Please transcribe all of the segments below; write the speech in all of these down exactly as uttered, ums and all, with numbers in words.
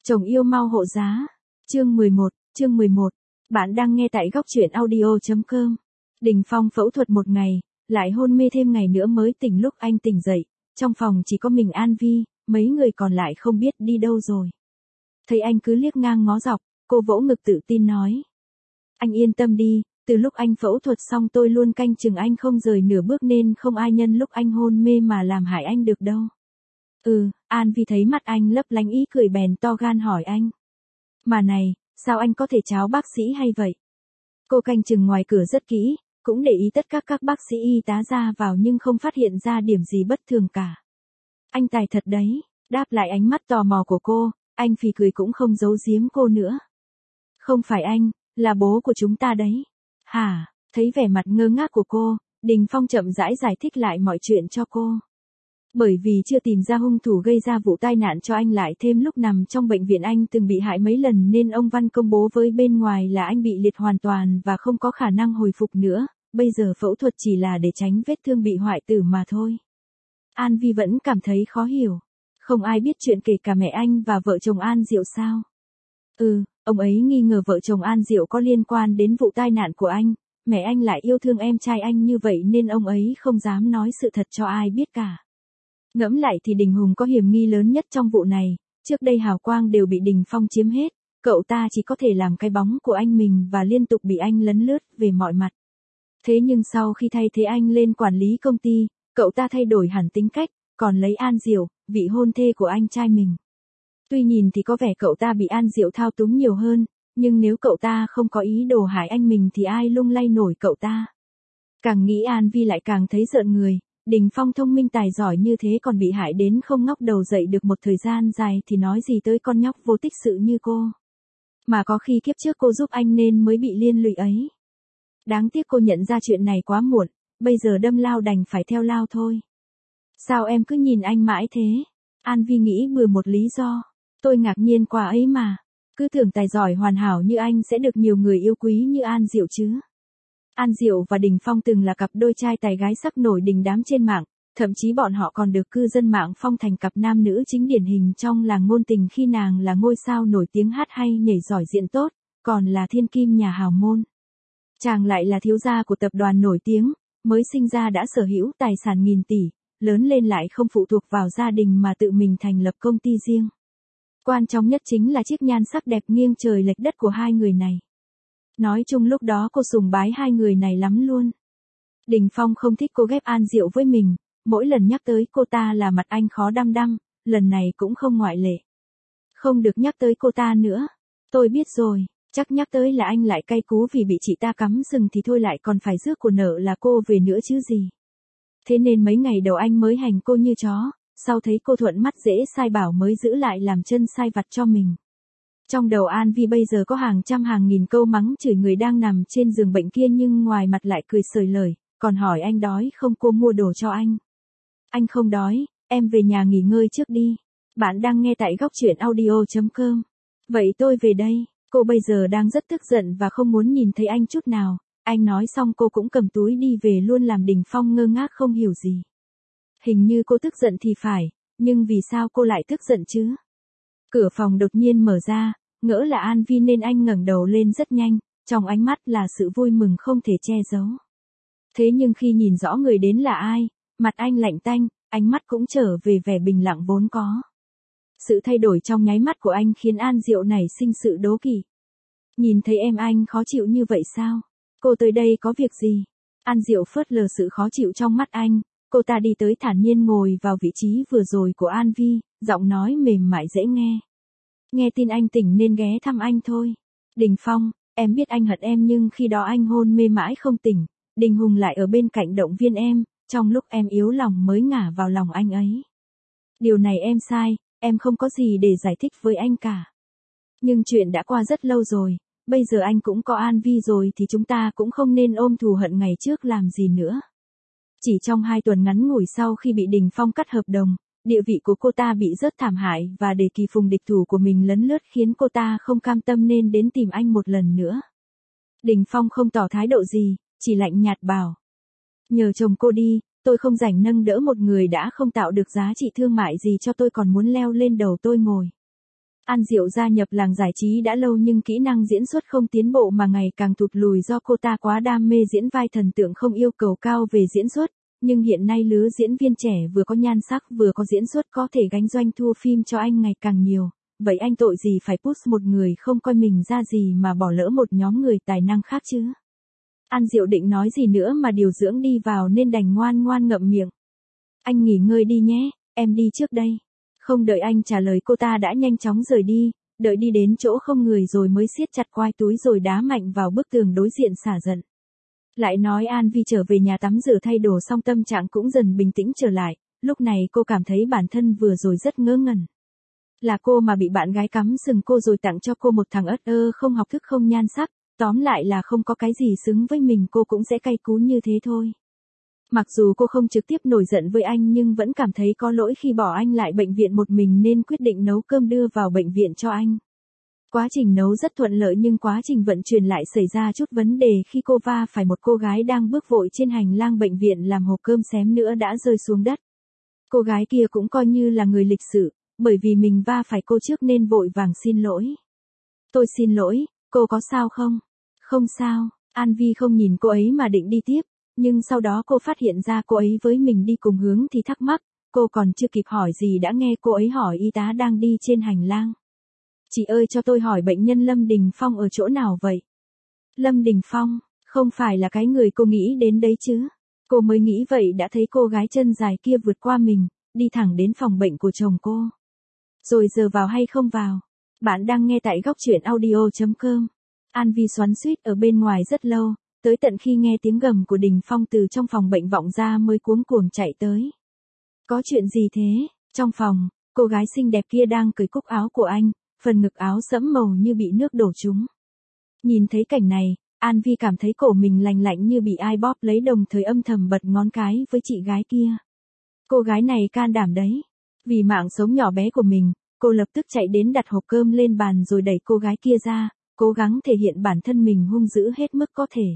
Chồng yêu mau hộ giá. Chương mười một, chương mười một. Bạn đang nghe tại góc truyện audio chấm com. Đình Phong phẫu thuật một ngày, lại hôn mê thêm ngày nữa mới tỉnh. Lúc anh tỉnh dậy, trong phòng chỉ có mình An Vi, mấy người còn lại không biết đi đâu rồi. Thấy anh cứ liếc ngang ngó dọc, cô vỗ ngực tự tin nói. Anh yên tâm đi, từ lúc anh phẫu thuật xong tôi luôn canh chừng anh không rời nửa bước nên không ai nhân lúc anh hôn mê mà làm hại anh được đâu. Ừ, An Vi thấy mặt anh lấp lánh ý cười bèn to gan hỏi anh. Mà này, sao anh có thể cháo bác sĩ hay vậy? Cô canh chừng ngoài cửa rất kỹ, cũng để ý tất cả các bác sĩ y tá ra vào nhưng không phát hiện ra điểm gì bất thường cả. Anh tài thật đấy, đáp lại ánh mắt tò mò của cô, anh phì cười cũng không giấu giếm cô nữa. Không phải anh, là bố của chúng ta đấy. Hả, thấy vẻ mặt ngơ ngác của cô, Đình Phong chậm rãi giải thích lại mọi chuyện cho cô. Bởi vì chưa tìm ra hung thủ gây ra vụ tai nạn cho anh, lại thêm lúc nằm trong bệnh viện anh từng bị hại mấy lần nên ông Văn công bố với bên ngoài là anh bị liệt hoàn toàn và không có khả năng hồi phục nữa, bây giờ phẫu thuật chỉ là để tránh vết thương bị hoại tử mà thôi. An Vi vẫn cảm thấy khó hiểu. Không ai biết chuyện kể cả mẹ anh và vợ chồng An Diệu sao? Ừ, ông ấy nghi ngờ vợ chồng An Diệu có liên quan đến vụ tai nạn của anh, mẹ anh lại yêu thương em trai anh như vậy nên ông ấy không dám nói sự thật cho ai biết cả. Ngẫm lại thì Đình Hùng có hiểm nghi lớn nhất trong vụ này, trước đây hào quang đều bị Đình Phong chiếm hết, cậu ta chỉ có thể làm cái bóng của anh mình và liên tục bị anh lấn lướt về mọi mặt. Thế nhưng sau khi thay thế anh lên quản lý công ty, cậu ta thay đổi hẳn tính cách, còn lấy An Diệu, vị hôn thê của anh trai mình. Tuy nhìn thì có vẻ cậu ta bị An Diệu thao túng nhiều hơn, nhưng nếu cậu ta không có ý đồ hại anh mình thì ai lung lay nổi cậu ta. Càng nghĩ An Vi lại càng thấy rợn người. Đình Phong thông minh tài giỏi như thế còn bị hại đến không ngóc đầu dậy được một thời gian dài thì nói gì tới con nhóc vô tích sự như cô. Mà có khi kiếp trước cô giúp anh nên mới bị liên lụy ấy. Đáng tiếc cô nhận ra chuyện này quá muộn, bây giờ đâm lao đành phải theo lao thôi. Sao em cứ nhìn anh mãi thế? An Vi nghĩ bừa một lý do. Tôi ngạc nhiên quá ấy mà. Cứ tưởng tài giỏi hoàn hảo như anh sẽ được nhiều người yêu quý như An Diệu chứ. An Diệu và Đình Phong từng là cặp đôi trai tài gái sắc nổi đình đám trên mạng, thậm chí bọn họ còn được cư dân mạng phong thành cặp nam nữ chính điển hình trong làng ngôn tình khi nàng là ngôi sao nổi tiếng hát hay nhảy giỏi diễn tốt, còn là thiên kim nhà hào môn. Chàng lại là thiếu gia của tập đoàn nổi tiếng, mới sinh ra đã sở hữu tài sản nghìn tỷ, lớn lên lại không phụ thuộc vào gia đình mà tự mình thành lập công ty riêng. Quan trọng nhất chính là chiếc nhan sắc đẹp nghiêng trời lệch đất của hai người này. Nói chung lúc đó cô sùng bái hai người này lắm luôn. Đình Phong không thích cô ghép An Diệu với mình, mỗi lần nhắc tới cô ta là mặt anh khó đăm đăm, lần này cũng không ngoại lệ. Không được nhắc tới cô ta nữa. Tôi biết rồi, chắc nhắc tới là anh lại cay cú vì bị chị ta cắm sừng thì thôi lại còn phải rước của nợ là cô về nữa chứ gì. Thế nên mấy ngày đầu anh mới hành cô như chó, sau thấy cô thuận mắt dễ sai bảo mới giữ lại làm chân sai vặt cho mình. Trong đầu An Vi bây giờ có hàng trăm hàng nghìn câu mắng chửi người đang nằm trên giường bệnh kia nhưng ngoài mặt lại cười sởi lời, còn hỏi anh đói không cô mua đồ cho anh. Anh không đói, em về nhà nghỉ ngơi trước đi. Bạn đang nghe tại góc truyện audio chấm com. Vậy tôi về đây, cô bây giờ đang rất tức giận và không muốn nhìn thấy anh chút nào. Anh nói xong cô cũng cầm túi đi về luôn làm Đình Phong ngơ ngác không hiểu gì. Hình như cô tức giận thì phải, nhưng vì sao cô lại tức giận chứ? Cửa phòng đột nhiên mở ra, ngỡ là An Vi nên anh ngẩng đầu lên rất nhanh, trong ánh mắt là sự vui mừng không thể che giấu. Thế nhưng khi nhìn rõ người đến là ai, mặt anh lạnh tanh, ánh mắt cũng trở về vẻ bình lặng vốn có. Sự thay đổi trong nháy mắt của anh khiến An Diệu nảy sinh sự đố kỵ. Nhìn thấy em anh khó chịu như vậy sao? Cô tới đây có việc gì? An Diệu phớt lờ sự khó chịu trong mắt anh, cô ta đi tới thản nhiên ngồi vào vị trí vừa rồi của An Vi, giọng nói mềm mại dễ nghe. Nghe tin anh tỉnh nên ghé thăm anh thôi. Đình Phong, em biết anh hận em nhưng khi đó anh hôn mê mãi không tỉnh, Đình Hùng lại ở bên cạnh động viên em, trong lúc em yếu lòng mới ngả vào lòng anh ấy. Điều này em sai, em không có gì để giải thích với anh cả. Nhưng chuyện đã qua rất lâu rồi, bây giờ anh cũng có An Vi rồi thì chúng ta cũng không nên ôm thù hận ngày trước làm gì nữa. Chỉ trong hai tuần ngắn ngủi sau khi bị Đình Phong cắt hợp đồng, địa vị của cô ta bị rất thảm hại và để kỳ phùng địch thủ của mình lấn lướt khiến cô ta không cam tâm nên đến tìm anh một lần nữa. Đình Phong không tỏ thái độ gì, chỉ lạnh nhạt bảo. Nhờ chồng cô đi, tôi không rảnh nâng đỡ một người đã không tạo được giá trị thương mại gì cho tôi còn muốn leo lên đầu tôi ngồi. An Diệu gia nhập làng giải trí đã lâu nhưng kỹ năng diễn xuất không tiến bộ mà ngày càng tụt lùi do cô ta quá đam mê diễn vai thần tượng không yêu cầu cao về diễn xuất, nhưng hiện nay lứa diễn viên trẻ vừa có nhan sắc vừa có diễn xuất có thể gánh doanh thu phim cho anh ngày càng nhiều, vậy anh tội gì phải push một người không coi mình ra gì mà bỏ lỡ một nhóm người tài năng khác chứ? An Diệu định nói gì nữa mà điều dưỡng đi vào nên đành ngoan ngoan ngậm miệng. Anh nghỉ ngơi đi nhé, em đi trước đây. Không đợi anh trả lời cô ta đã nhanh chóng rời đi, đợi đi đến chỗ không người rồi mới siết chặt quai túi rồi đá mạnh vào bức tường đối diện xả giận. Lại nói An Vi trở về nhà tắm rửa thay đồ xong tâm trạng cũng dần bình tĩnh trở lại, lúc này cô cảm thấy bản thân vừa rồi rất ngớ ngẩn. Là cô mà bị bạn gái cắm sừng cô rồi tặng cho cô một thằng ất ơ không học thức không nhan sắc, tóm lại là không có cái gì xứng với mình cô cũng sẽ cay cú như thế thôi. Mặc dù cô không trực tiếp nổi giận với anh nhưng vẫn cảm thấy có lỗi khi bỏ anh lại bệnh viện một mình nên quyết định nấu cơm đưa vào bệnh viện cho anh. Quá trình nấu rất thuận lợi nhưng quá trình vận chuyển lại xảy ra chút vấn đề khi cô va phải một cô gái đang bước vội trên hành lang bệnh viện làm hộp cơm xém nữa đã rơi xuống đất. Cô gái kia cũng coi như là người lịch sự, bởi vì mình va phải cô trước nên vội vàng xin lỗi. Tôi xin lỗi, cô có sao không? Không sao, An Vi không nhìn cô ấy mà định đi tiếp. Nhưng sau đó cô phát hiện ra cô ấy với mình đi cùng hướng thì thắc mắc, cô còn chưa kịp hỏi gì đã nghe cô ấy hỏi y tá đang đi trên hành lang. Chị ơi cho tôi hỏi bệnh nhân Lâm Đình Phong ở chỗ nào vậy? Lâm Đình Phong, không phải là cái người cô nghĩ đến đấy chứ? Cô mới nghĩ vậy đã thấy cô gái chân dài kia vượt qua mình, đi thẳng đến phòng bệnh của chồng cô. Rồi giờ vào hay không vào? Bạn đang nghe tại góc truyện audio chấm com. An Vi xoắn xuýt ở bên ngoài rất lâu. Tới tận khi nghe tiếng gầm của Đình Phong từ trong phòng bệnh vọng ra mới cuống cuồng chạy tới. Có chuyện gì thế? Trong phòng, cô gái xinh đẹp kia đang cởi cúc áo của anh, phần ngực áo sẫm màu như bị nước đổ trúng. Nhìn thấy cảnh này, An Vi cảm thấy cổ mình lành lạnh như bị ai bóp lấy đồng thời âm thầm bật ngón cái với chị gái kia. Cô gái này can đảm đấy. Vì mạng sống nhỏ bé của mình, cô lập tức chạy đến đặt hộp cơm lên bàn rồi đẩy cô gái kia ra, cố gắng thể hiện bản thân mình hung dữ hết mức có thể.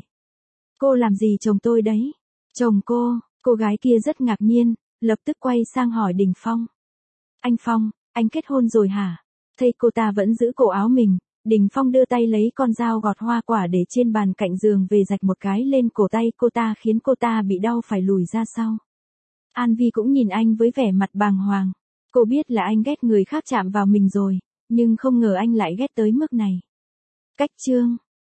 Cô làm gì chồng tôi đấy? Chồng cô, cô gái kia rất ngạc nhiên, lập tức quay sang hỏi Đình Phong. Anh Phong, anh kết hôn rồi hả? Thấy cô ta vẫn giữ cổ áo mình, Đình Phong đưa tay lấy con dao gọt hoa quả để trên bàn cạnh giường về rạch một cái lên cổ tay cô ta khiến cô ta bị đau phải lùi ra sau. An Vi cũng nhìn anh với vẻ mặt bàng hoàng. Cô biết là anh ghét người khác chạm vào mình rồi, nhưng không ngờ anh lại ghét tới mức này. Cách chương